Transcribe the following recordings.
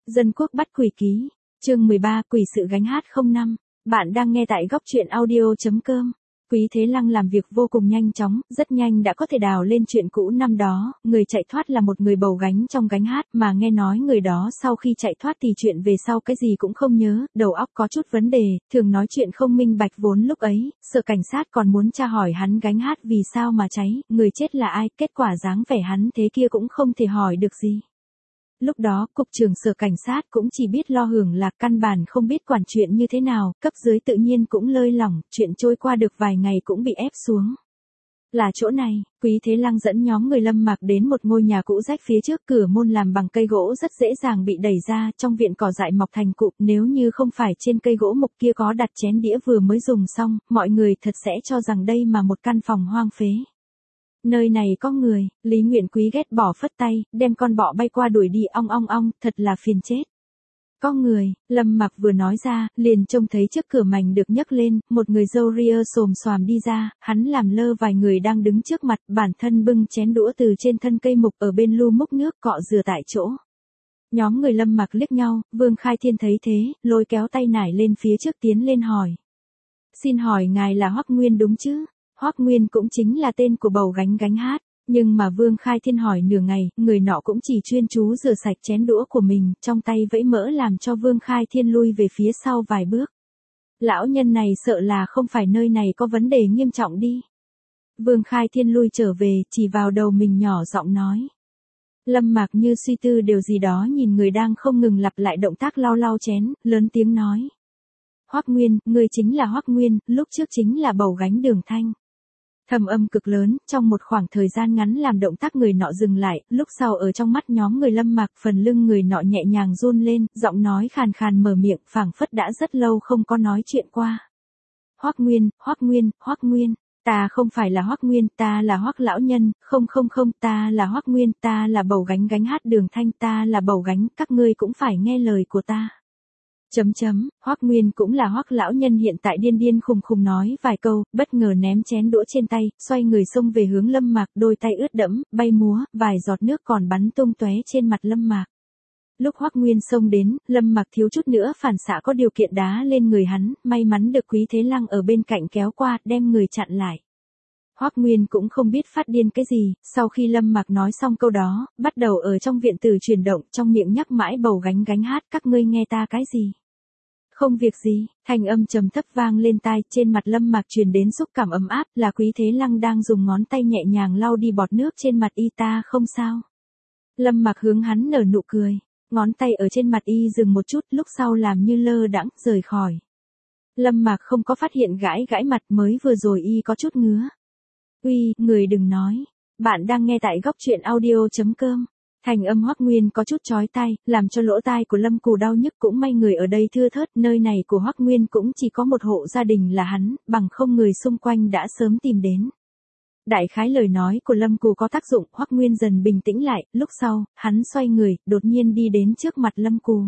Dân quốc bắt quỷ ký. Chương 13, quỷ sự gánh hát 05. Bạn đang nghe tại góc truyện audio.com. Quý Thế Lăng làm việc vô cùng nhanh chóng, rất nhanh đã có thể đào lên chuyện cũ năm đó, người chạy thoát là một người bầu gánh trong gánh hát, mà nghe nói người đó sau khi chạy thoát thì chuyện về sau cái gì cũng không nhớ, đầu óc có chút vấn đề, thường nói chuyện không minh bạch vốn lúc ấy, sợ cảnh sát còn muốn tra hỏi hắn gánh hát vì sao mà cháy, người chết là ai, kết quả dáng vẻ hắn thế kia cũng không thể hỏi được gì. Lúc đó, cục trưởng sở cảnh sát cũng chỉ biết lo hưởng lạc, căn bản không biết quản chuyện như thế nào, cấp dưới tự nhiên cũng lơi lỏng, chuyện trôi qua được vài ngày cũng bị ép xuống. Là chỗ này, Quý Thế Lăng dẫn nhóm người Lâm Mạc đến một ngôi nhà cũ rách, phía trước cửa môn làm bằng cây gỗ rất dễ dàng bị đẩy ra, trong viện cỏ dại mọc thành cụm, nếu như không phải trên cây gỗ mục kia có đặt chén đĩa vừa mới dùng xong, mọi người thật sẽ cho rằng đây mà một căn phòng hoang phế. Nơi này có người, Lý Nguyện Quý ghét bỏ phất tay, đem con bọ bay qua đuổi đi, ong ong ong, thật là phiền chết. Có người, Lâm Mặc vừa nói ra, liền trông thấy trước cửa mảnh được nhấc lên, một người râu ria xồm xoàm đi ra, hắn làm lơ vài người đang đứng trước mặt, bản thân bưng chén đũa từ trên thân cây mục ở bên lu múc nước cọ rửa tại chỗ. Nhóm người Lâm Mặc liếc nhau, Vương Khai Thiên thấy thế, lôi kéo tay nải lên phía trước tiến lên hỏi. Xin hỏi ngài là Hoắc Nguyên đúng chứ? Hoắc Nguyên cũng chính là tên của bầu gánh hát, nhưng mà Vương Khai Thiên hỏi nửa ngày, người nọ cũng chỉ chuyên chú rửa sạch chén đũa của mình, trong tay vẫy mỡ làm cho Vương Khai Thiên lui về phía sau vài bước. Lão nhân này sợ là không phải nơi này có vấn đề nghiêm trọng đi. Vương Khai Thiên lui trở về, chỉ vào đầu mình nhỏ giọng nói. Lâm Mạc như suy tư điều gì đó nhìn người đang không ngừng lặp lại động tác lau lau chén, lớn tiếng nói. Hoắc Nguyên, người chính là Hoắc Nguyên, lúc trước chính là bầu gánh Đường Thanh. Thầm âm cực lớn, trong một khoảng thời gian ngắn làm động tác người nọ dừng lại, lúc sau ở trong mắt nhóm người Lâm Mạc, phần lưng người nọ nhẹ nhàng run lên, giọng nói khàn khàn mở miệng, phảng phất đã rất lâu không có nói chuyện qua. Hoắc Nguyên, ta không phải là Hoắc Nguyên, ta là Hoắc lão nhân, không, ta là Hoắc Nguyên, ta là bầu gánh hát Đường Thanh, ta là bầu gánh, các ngươi cũng phải nghe lời của ta. Hoắc Nguyên cũng là Hoắc lão nhân hiện tại điên khùng nói vài câu, bất ngờ ném chén đũa trên tay, xoay người xông về hướng Lâm Mạc, đôi tay ướt đẫm, bay múa, vài giọt nước còn bắn tung tóe trên mặt Lâm Mạc. Lúc Hoắc Nguyên xông đến, Lâm Mạc thiếu chút nữa phản xạ có điều kiện đá lên người hắn, may mắn được Quý Thế Lăng ở bên cạnh kéo qua, đem người chặn lại. Hoắc Nguyên cũng không biết phát điên cái gì, sau khi Lâm Mạc nói xong câu đó, bắt đầu ở trong viện tử chuyển động, trong miệng nhắc mãi bầu gánh hát, các ngươi nghe ta cái gì? Không việc gì, thanh âm trầm thấp vang lên tai, trên mặt Lâm Mạc truyền đến xúc cảm ấm áp, là Quý Thế Lăng đang dùng ngón tay nhẹ nhàng lau đi bọt nước trên mặt y, ta không sao. Lâm Mạc hướng hắn nở nụ cười, ngón tay ở trên mặt y dừng một chút, lúc sau làm như lơ đãng rời khỏi. Lâm Mạc không có phát hiện gãi mặt, mới vừa rồi y có chút ngứa. Uy, người đừng nói, bạn đang nghe tại góc truyện audio.com. Thành âm Hoắc Nguyên có chút chói tai, làm cho lỗ tai của Lâm Cù đau nhức, cũng may người ở đây thưa thớt, nơi này của Hoắc Nguyên cũng chỉ có một hộ gia đình là hắn, bằng không người xung quanh đã sớm tìm đến. Đại khái lời nói của Lâm Cù có tác dụng, Hoắc Nguyên dần bình tĩnh lại, lúc sau, hắn xoay người, đột nhiên đi đến trước mặt Lâm Cù.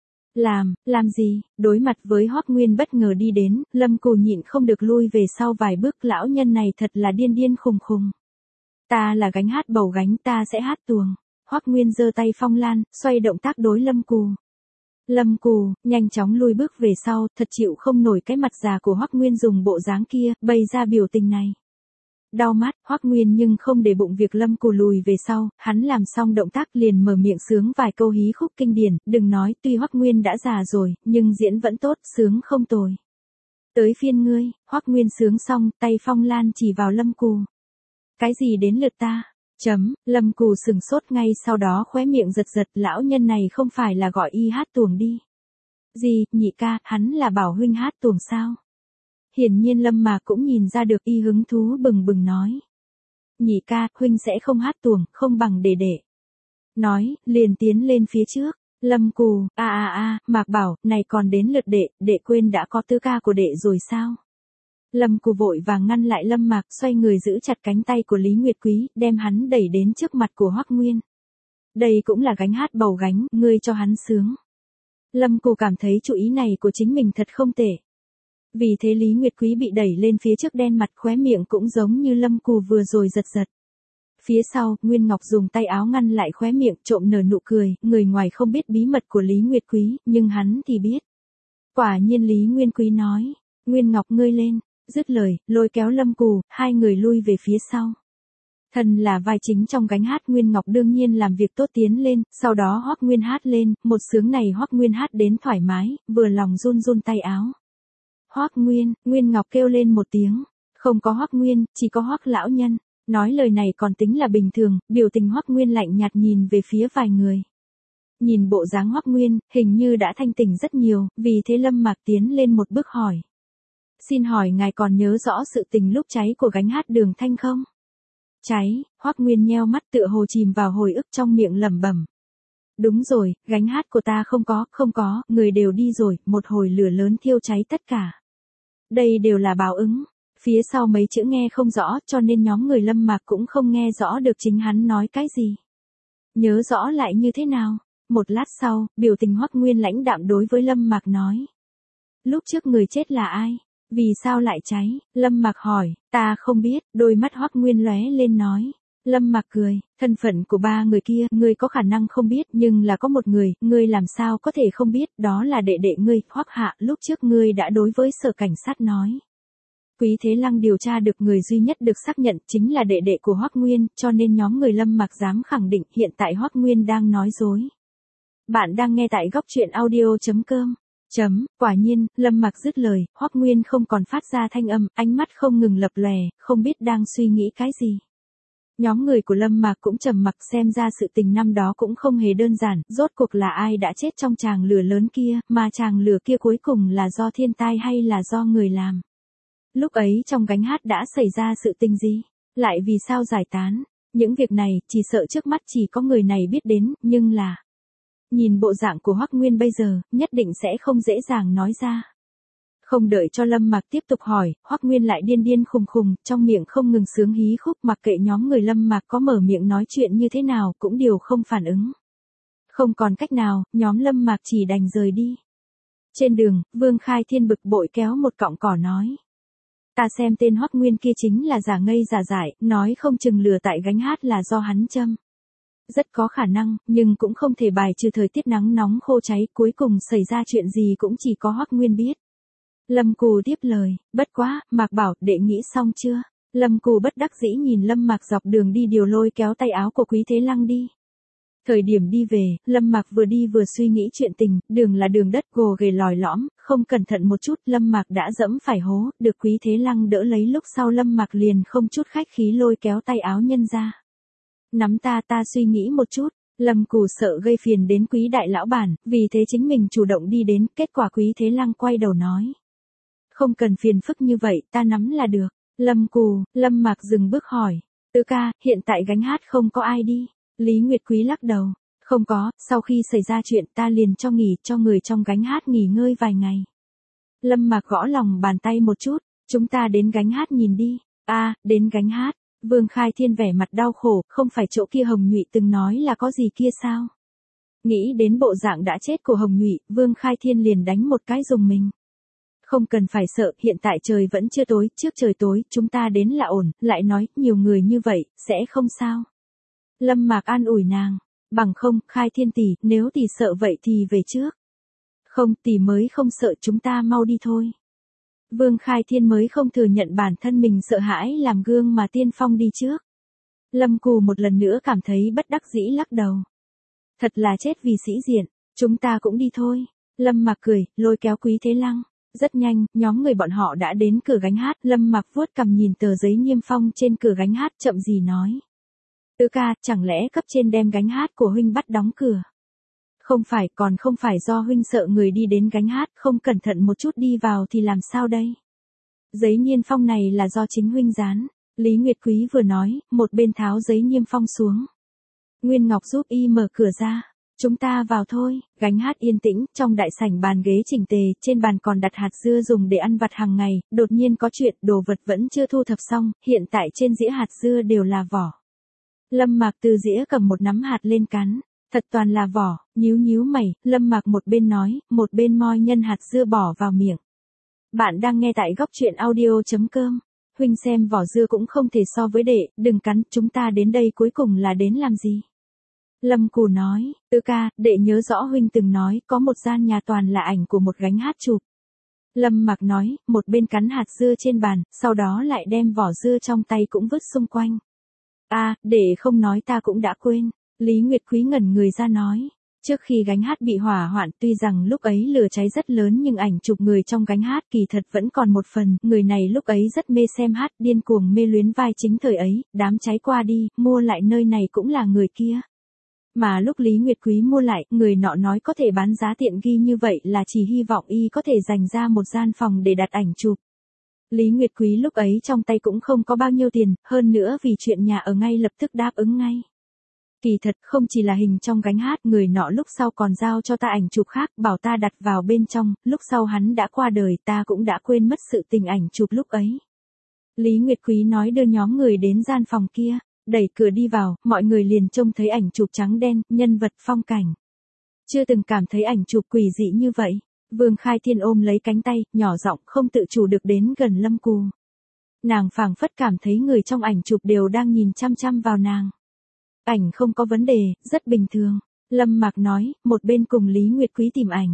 Làm gì? Đối mặt với Hoắc Nguyên bất ngờ đi đến, Lâm Cù nhịn không được lui về sau vài bước, lão nhân này thật là điên khùng. Ta là gánh hát bầu gánh, ta sẽ hát tuồng. Hoắc Nguyên giơ tay phong lan, xoay động tác đối Lâm Cù. Lâm Cù, nhanh chóng lui bước về sau, thật chịu không nổi cái mặt già của Hoắc Nguyên dùng bộ dáng kia, bày ra biểu tình này. Đau mắt, Hoắc Nguyên nhưng không để bụng việc Lâm Cù lùi về sau, hắn làm xong động tác liền mở miệng sướng vài câu hí khúc kinh điển, đừng nói, tuy Hoắc Nguyên đã già rồi, nhưng diễn vẫn tốt, sướng không tồi. Tới phiên ngươi, Hoắc Nguyên sướng xong, tay phong lan chỉ vào Lâm Cù. Cái gì đến lượt ta? Lâm Cù sừng sốt, ngay sau đó khóe miệng giật, lão nhân này không phải là gọi y hát tuồng đi. Gì, nhị ca, hắn là bảo huynh hát tuồng sao? Hiển nhiên Lâm Mạc cũng nhìn ra được, y hứng thú bừng nói. Nhị ca, huynh sẽ không hát tuồng, không bằng đệ. Nói, liền tiến lên phía trước. Lâm Cù, Mạc bảo, này còn đến lượt đệ quên đã có tứ ca của đệ rồi sao? Lâm Cù vội vàng ngăn lại Lâm Mạc, xoay người giữ chặt cánh tay của Lý Nguyệt Quý, đem hắn đẩy đến trước mặt của Hoắc Nguyên. Đây cũng là gánh hát bầu gánh, ngươi cho hắn sướng. Lâm Cù cảm thấy chủ ý này của chính mình thật không tệ. Vì thế Lý Nguyệt Quý bị đẩy lên phía trước, đen mặt, khóe miệng cũng giống như Lâm Cù vừa rồi giật. Phía sau, Nguyên Ngọc dùng tay áo ngăn lại khóe miệng trộm nở nụ cười, người ngoài không biết bí mật của Lý Nguyệt Quý, nhưng hắn thì biết. Quả nhiên Lý Nguyên Quý nói, Nguyên Ngọc ngươi lên, dứt lời, lôi kéo Lâm Cù, hai người lui về phía sau. Thân là vai chính trong gánh hát Nguyên Ngọc đương nhiên làm việc tốt tiến lên, sau đó Hoắc Nguyên hát lên, một sướng này Hoắc Nguyên hát đến thoải mái, vừa lòng run run tay áo. Hoắc Nguyên, Nguyên Ngọc kêu lên một tiếng, không có Hoắc Nguyên, chỉ có Hoắc lão nhân. Nói lời này còn tính là bình thường, biểu tình Hoắc Nguyên lạnh nhạt nhìn về phía vài người. Nhìn bộ dáng Hoắc Nguyên, hình như đã thanh tỉnh rất nhiều, vì thế Lâm Mạc tiến lên một bước hỏi. Xin hỏi ngài còn nhớ rõ sự tình lúc cháy của gánh hát Đường Thanh không? Cháy, Hoắc Nguyên nheo mắt tựa hồ chìm vào hồi ức trong miệng lẩm bẩm. Đúng rồi, gánh hát của ta không có, người đều đi rồi, một hồi lửa lớn thiêu cháy tất cả. Đây đều là báo ứng. Phía sau mấy chữ nghe không rõ cho nên nhóm người Lâm Mạc cũng không nghe rõ được chính hắn nói cái gì. Nhớ rõ lại như thế nào? Một lát sau, biểu tình Hoắc Nguyên lãnh đạm đối với Lâm Mạc nói. Lúc trước người chết là ai? Vì sao lại cháy? Lâm Mạc hỏi, ta không biết, đôi mắt Hoắc Nguyên lóe lên nói. Lâm Mạc cười, thân phận của ba người kia, ngươi có khả năng không biết, nhưng là có một người, ngươi làm sao có thể không biết, đó là đệ đệ ngươi, Hoắc Hạ, lúc trước ngươi đã đối với sở cảnh sát nói. Quý Thế Lăng điều tra được người duy nhất được xác nhận chính là đệ đệ của Hoắc Nguyên, cho nên nhóm người Lâm Mạc dám khẳng định hiện tại Hoắc Nguyên đang nói dối. Bạn đang nghe tại góc truyện audio.com. Quả nhiên, Lâm Mạc dứt lời, Hoắc Nguyên không còn phát ra thanh âm, ánh mắt không ngừng lập lòe, không biết đang suy nghĩ cái gì. Nhóm người của Lâm Mạc cũng trầm mặc xem ra sự tình năm đó cũng không hề đơn giản, rốt cuộc là ai đã chết trong tràng lửa lớn kia, mà tràng lửa kia cuối cùng là do thiên tai hay là do người làm. Lúc ấy trong gánh hát đã xảy ra sự tình gì? Lại vì sao giải tán? Những việc này, chỉ sợ trước mắt chỉ có người này biết đến, nhưng là... Nhìn bộ dạng của Hoắc Nguyên bây giờ, nhất định sẽ không dễ dàng nói ra. Không đợi cho Lâm Mạc tiếp tục hỏi, Hoắc Nguyên lại điên điên khùng khùng, trong miệng không ngừng sướng hí khúc, mặc kệ nhóm người Lâm Mạc có mở miệng nói chuyện như thế nào cũng đều không phản ứng. Không còn cách nào, nhóm Lâm Mạc chỉ đành rời đi. Trên đường, Vương Khai Thiên bực bội kéo một cọng cỏ nói. Ta xem tên Hoắc Nguyên kia chính là giả ngây giả dại, nói không chừng lừa tại gánh hát là do hắn châm. Rất có khả năng, nhưng cũng không thể bài trừ thời tiết nắng nóng khô cháy, cuối cùng xảy ra chuyện gì cũng chỉ có Hoắc Nguyên biết. Lâm Cù tiếp lời, bất quá, Mạc bảo, đệ nghĩ xong chưa? Lâm Cù bất đắc dĩ nhìn Lâm Mạc dọc đường đi điều lôi kéo tay áo của Quý Thế Lăng đi. Thời điểm đi về, Lâm Mạc vừa đi vừa suy nghĩ chuyện tình, đường là đường đất gồ ghề lòi lõm, không cẩn thận một chút Lâm Mạc đã dẫm phải hố, được Quý Thế Lăng đỡ lấy lúc sau Lâm Mạc liền không chút khách khí lôi kéo tay áo nhân ra. Nắm ta suy nghĩ một chút, Lâm Cù sợ gây phiền đến Quý đại lão bản, vì thế chính mình chủ động đi đến, kết quả Quý Thế Lăng quay đầu nói. Không cần phiền phức như vậy, ta nắm là được. Lâm Cù, Lâm Mạc dừng bước hỏi, Tứ ca, hiện tại gánh hát không có ai đi. Lý Nguyệt Quý lắc đầu, không có, sau khi xảy ra chuyện ta liền cho nghỉ, cho người trong gánh hát nghỉ ngơi vài ngày. Lâm Mạc gõ lòng bàn tay một chút, chúng ta đến gánh hát nhìn đi. Đến gánh hát. Vương Khai Thiên vẻ mặt đau khổ, không phải chỗ kia Hồng Nhụy từng nói là có gì kia sao? Nghĩ đến bộ dạng đã chết của Hồng Nhụy, Vương Khai Thiên liền đánh một cái dùng mình. Không cần phải sợ, hiện tại trời vẫn chưa tối, trước trời tối, chúng ta đến là ổn, lại nói, nhiều người như vậy, sẽ không sao. Lâm Mạc an ủi nàng, bằng không, Khai Thiên tỷ, nếu tỷ sợ vậy thì về trước. Không, tỷ mới không sợ, chúng ta mau đi thôi. Vương Khai Thiên mới không thừa nhận bản thân mình sợ hãi làm gương mà tiên phong đi trước. Lâm Cù một lần nữa cảm thấy bất đắc dĩ lắc đầu. Thật là chết vì sĩ diện, chúng ta cũng đi thôi. Lâm Mạc cười, lôi kéo Quý Thế Lăng. Rất nhanh, nhóm người bọn họ đã đến cửa gánh hát, Lâm Mạc vuốt cằm nhìn tờ giấy niêm phong trên cửa gánh hát chậm gì nói. Tứ ca, chẳng lẽ cấp trên đem gánh hát của huynh bắt đóng cửa? Không phải, còn không phải do huynh sợ người đi đến gánh hát, không cẩn thận một chút đi vào thì làm sao đây? Giấy niêm phong này là do chính huynh dán. Lý Nguyệt Quý vừa nói, một bên tháo giấy niêm phong xuống. Nguyên Ngọc giúp y mở cửa ra. Chúng ta vào thôi. Gánh hát yên tĩnh, trong đại sảnh bàn ghế chỉnh tề, trên bàn còn đặt hạt dưa dùng để ăn vặt hàng ngày, đột nhiên có chuyện, đồ vật vẫn chưa thu thập xong, hiện tại trên dĩa hạt dưa đều là vỏ. Lâm Mạc từ dĩa cầm một nắm hạt lên cắn, thật toàn là vỏ, nhíu mày, Lâm Mạc một bên nói, một bên moi nhân hạt dưa bỏ vào miệng. Bạn đang nghe tại góc truyện audio.com. huynh xem vỏ dưa cũng không thể so với đệ, đừng cắn, chúng ta đến đây cuối cùng là đến làm gì? Lâm Cù nói, Tư ca, đệ nhớ rõ huynh từng nói có một gian nhà toàn là ảnh của một gánh hát chụp. Lâm Mặc nói, một bên cắn hạt dưa trên bàn, sau đó lại đem vỏ dưa trong tay cũng vứt xung quanh. Đệ không nói ta cũng đã quên. Lý Nguyệt Quý ngẩn người ra nói. Trước khi gánh hát bị hỏa hoạn, tuy rằng lúc ấy lửa cháy rất lớn nhưng ảnh chụp người trong gánh hát kỳ thật vẫn còn một phần. Người này lúc ấy rất mê xem hát, điên cuồng mê luyến vai chính thời ấy, đám cháy qua đi, mua lại nơi này cũng là người kia. Mà lúc Lý Nguyệt Quý mua lại, người nọ nói có thể bán giá tiện nghi như vậy là chỉ hy vọng y có thể dành ra một gian phòng để đặt ảnh chụp. Lý Nguyệt Quý lúc ấy trong tay cũng không có bao nhiêu tiền, hơn nữa vì chuyện nhà ở ngay lập tức đáp ứng ngay. Kỳ thật không chỉ là hình trong gánh hát, người nọ lúc sau còn giao cho ta ảnh chụp khác, bảo ta đặt vào bên trong, lúc sau hắn đã qua đời ta cũng đã quên mất sự tình ảnh chụp lúc ấy. Lý Nguyệt Quý nói đưa nhóm người đến gian phòng kia, đẩy cửa đi vào, mọi người liền trông thấy ảnh chụp trắng đen, nhân vật phong cảnh. Chưa từng cảm thấy ảnh chụp quỷ dị như vậy. Vương Khai Thiên ôm lấy cánh tay, nhỏ giọng không tự chủ được đến gần Lâm Cù. Nàng phảng phất cảm thấy người trong ảnh chụp đều đang nhìn chăm chăm vào nàng. Ảnh không có vấn đề, rất bình thường. Lâm Mặc nói, một bên cùng Lý Nguyệt Quý tìm ảnh.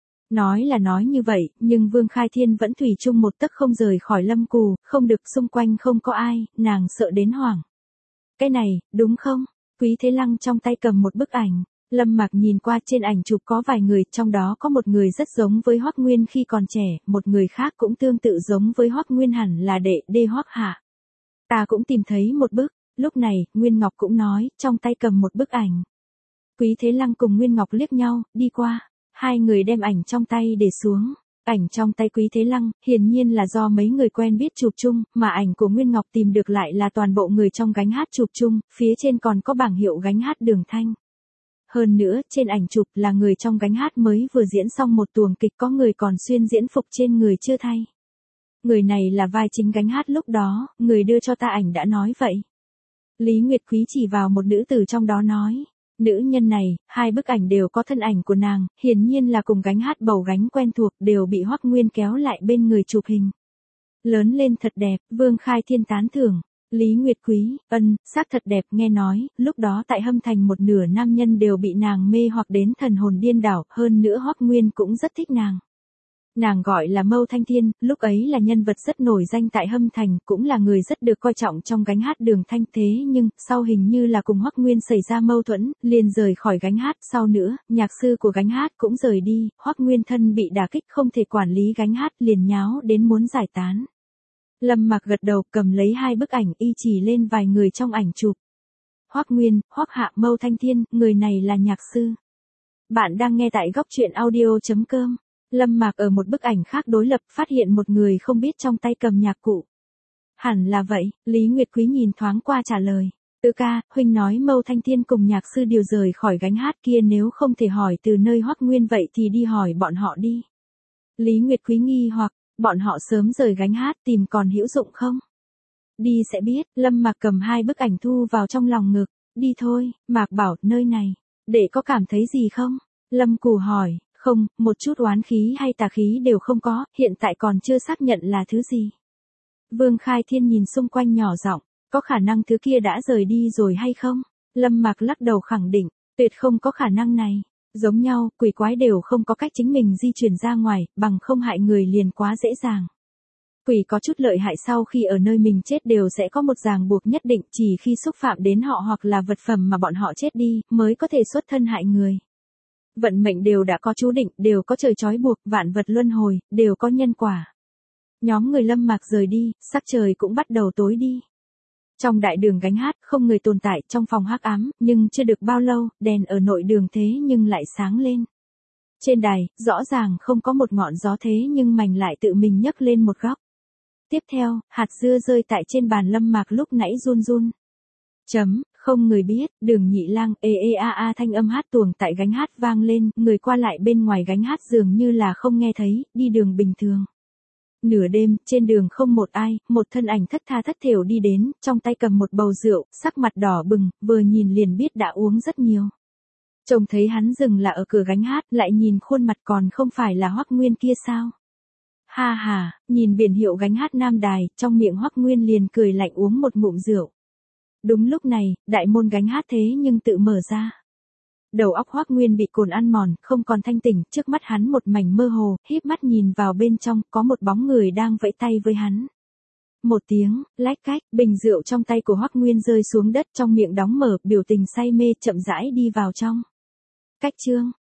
Nói là nói như vậy, nhưng Vương Khai Thiên vẫn thủy chung một tấc không rời khỏi Lâm Cù, không được, xung quanh không có ai, nàng sợ đến hoảng. Cái này, đúng không? Quý Thế Lăng trong tay cầm một bức ảnh. Lâm Mặc nhìn qua, trên ảnh chụp có vài người, trong đó có một người rất giống với Hoắc Nguyên khi còn trẻ, một người khác cũng tương tự giống với Hoắc Nguyên, hẳn là đệ đê Hoắc Hạ. Ta cũng tìm thấy một bức. Lúc này, Nguyên Ngọc cũng nói, trong tay cầm một bức ảnh. Quý Thế Lăng cùng Nguyên Ngọc liếc nhau, đi qua. Hai người đem ảnh trong tay để xuống. Ảnh trong tay Quý Thế Lăng, hiển nhiên là do mấy người quen biết chụp chung, mà ảnh của Nguyên Ngọc tìm được lại là toàn bộ người trong gánh hát chụp chung, phía trên còn có bảng hiệu gánh hát Đường Thanh. Hơn nữa, trên ảnh chụp là người trong gánh hát mới vừa diễn xong một tuồng kịch, có người còn xuyên diễn phục trên người chưa thay. Người này là vai chính gánh hát lúc đó, người đưa cho ta ảnh đã nói vậy. Lý Nguyệt Quý chỉ vào một nữ tử trong đó nói. Nữ nhân này, hai bức ảnh đều có thân ảnh của nàng, hiển nhiên là cùng gánh hát bầu gánh quen thuộc, đều bị Hoắc Nguyên kéo lại bên người chụp hình. Lớn lên thật đẹp, Vương Khai Thiên tán thưởng. Lý Nguyệt Quý, xác thật đẹp, nghe nói, lúc đó tại Hâm Thành một nửa nam nhân đều bị nàng mê hoặc đến thần hồn điên đảo, hơn nữa Hoắc Nguyên cũng rất thích nàng. Nàng gọi là Mâu Thanh Thiên, lúc ấy là nhân vật rất nổi danh tại Hâm Thành, cũng là người rất được coi trọng trong gánh hát Đường Thanh, thế nhưng, sau hình như là cùng Hoắc Nguyên xảy ra mâu thuẫn, liền rời khỏi gánh hát, sau nữa, nhạc sư của gánh hát cũng rời đi, Hoắc Nguyên thân bị đả kích không thể quản lý gánh hát, liền nháo đến muốn giải tán. Lâm Mặc gật đầu, cầm lấy hai bức ảnh, y chỉ lên vài người trong ảnh chụp. Hoắc Nguyên, Hoắc Hạ, Mâu Thanh Thiên, người này là nhạc sư. Bạn đang nghe tại góc truyện audio.com. Lâm Mặc ở một bức ảnh khác đối lập, phát hiện một người không biết trong tay cầm nhạc cụ. Hẳn là vậy, Lý Nguyệt Quý nhìn thoáng qua trả lời. Tư ca, huynh nói Mâu Thanh Thiên cùng nhạc sư điều rời khỏi gánh hát kia, nếu không thể hỏi từ nơi Hoắc Nguyên vậy thì đi hỏi bọn họ đi. Lý Nguyệt Quý nghi hoặc, bọn họ sớm rời gánh hát tìm còn hữu dụng không? Đi sẽ biết. Lâm Mặc cầm hai bức ảnh thu vào trong lòng ngực. Đi thôi. Mạc bảo, nơi này, để có cảm thấy gì không? Lâm Cù hỏi. Không, một chút oán khí hay tà khí đều không có, hiện tại còn chưa xác nhận là thứ gì. Vương Khai Thiên nhìn xung quanh nhỏ giọng, có khả năng thứ kia đã rời đi rồi hay không? Lâm Mặc lắc đầu khẳng định, tuyệt không có khả năng này. Giống nhau, quỷ quái đều không có cách chính mình di chuyển ra ngoài, bằng không hại người liền quá dễ dàng. Quỷ có chút lợi hại, sau khi ở nơi mình chết đều sẽ có một ràng buộc nhất định, chỉ khi xúc phạm đến họ hoặc là vật phẩm mà bọn họ chết đi, mới có thể xuất thân hại người. Vận mệnh đều đã có chú định, đều có trời trói buộc, vạn vật luân hồi, đều có nhân quả. Nhóm người Lâm Mặc rời đi, sắc trời cũng bắt đầu tối đi. Trong đại đường gánh hát, không người tồn tại, trong phòng hắc ám, nhưng chưa được bao lâu, đèn ở nội đường thế nhưng lại sáng lên. Trên đài, rõ ràng không có một ngọn gió thế nhưng mảnh lại tự mình nhấc lên một góc. Tiếp theo, hạt dưa rơi tại trên bàn Lâm Mặc lúc nãy run run. Không người biết, Đường Nhị Lang, thanh âm hát tuồng tại gánh hát vang lên, người qua lại bên ngoài gánh hát dường như là không nghe thấy, đi đường bình thường. Nửa đêm, trên đường không một ai, một thân ảnh thất tha thất thểu đi đến, trong tay cầm một bầu rượu, sắc mặt đỏ bừng, vừa nhìn liền biết đã uống rất nhiều. Trông thấy hắn dừng là ở cửa gánh hát, lại nhìn khuôn mặt còn không phải là Hoắc Nguyên kia sao? Ha ha, nhìn biển hiệu gánh hát Nam Đài, trong miệng Hoắc Nguyên liền cười lạnh uống một ngụm rượu. Đúng lúc này, đại môn gánh hát thế nhưng tự mở ra. Đầu óc Hoắc Nguyên bị cồn ăn mòn, không còn thanh tỉnh, trước mắt hắn một mảnh mơ hồ, híp mắt nhìn vào bên trong, có một bóng người đang vẫy tay với hắn. Một tiếng, lách cách, bình rượu trong tay của Hoắc Nguyên rơi xuống đất, trong miệng đóng mở, biểu tình say mê chậm rãi đi vào trong. Cách chương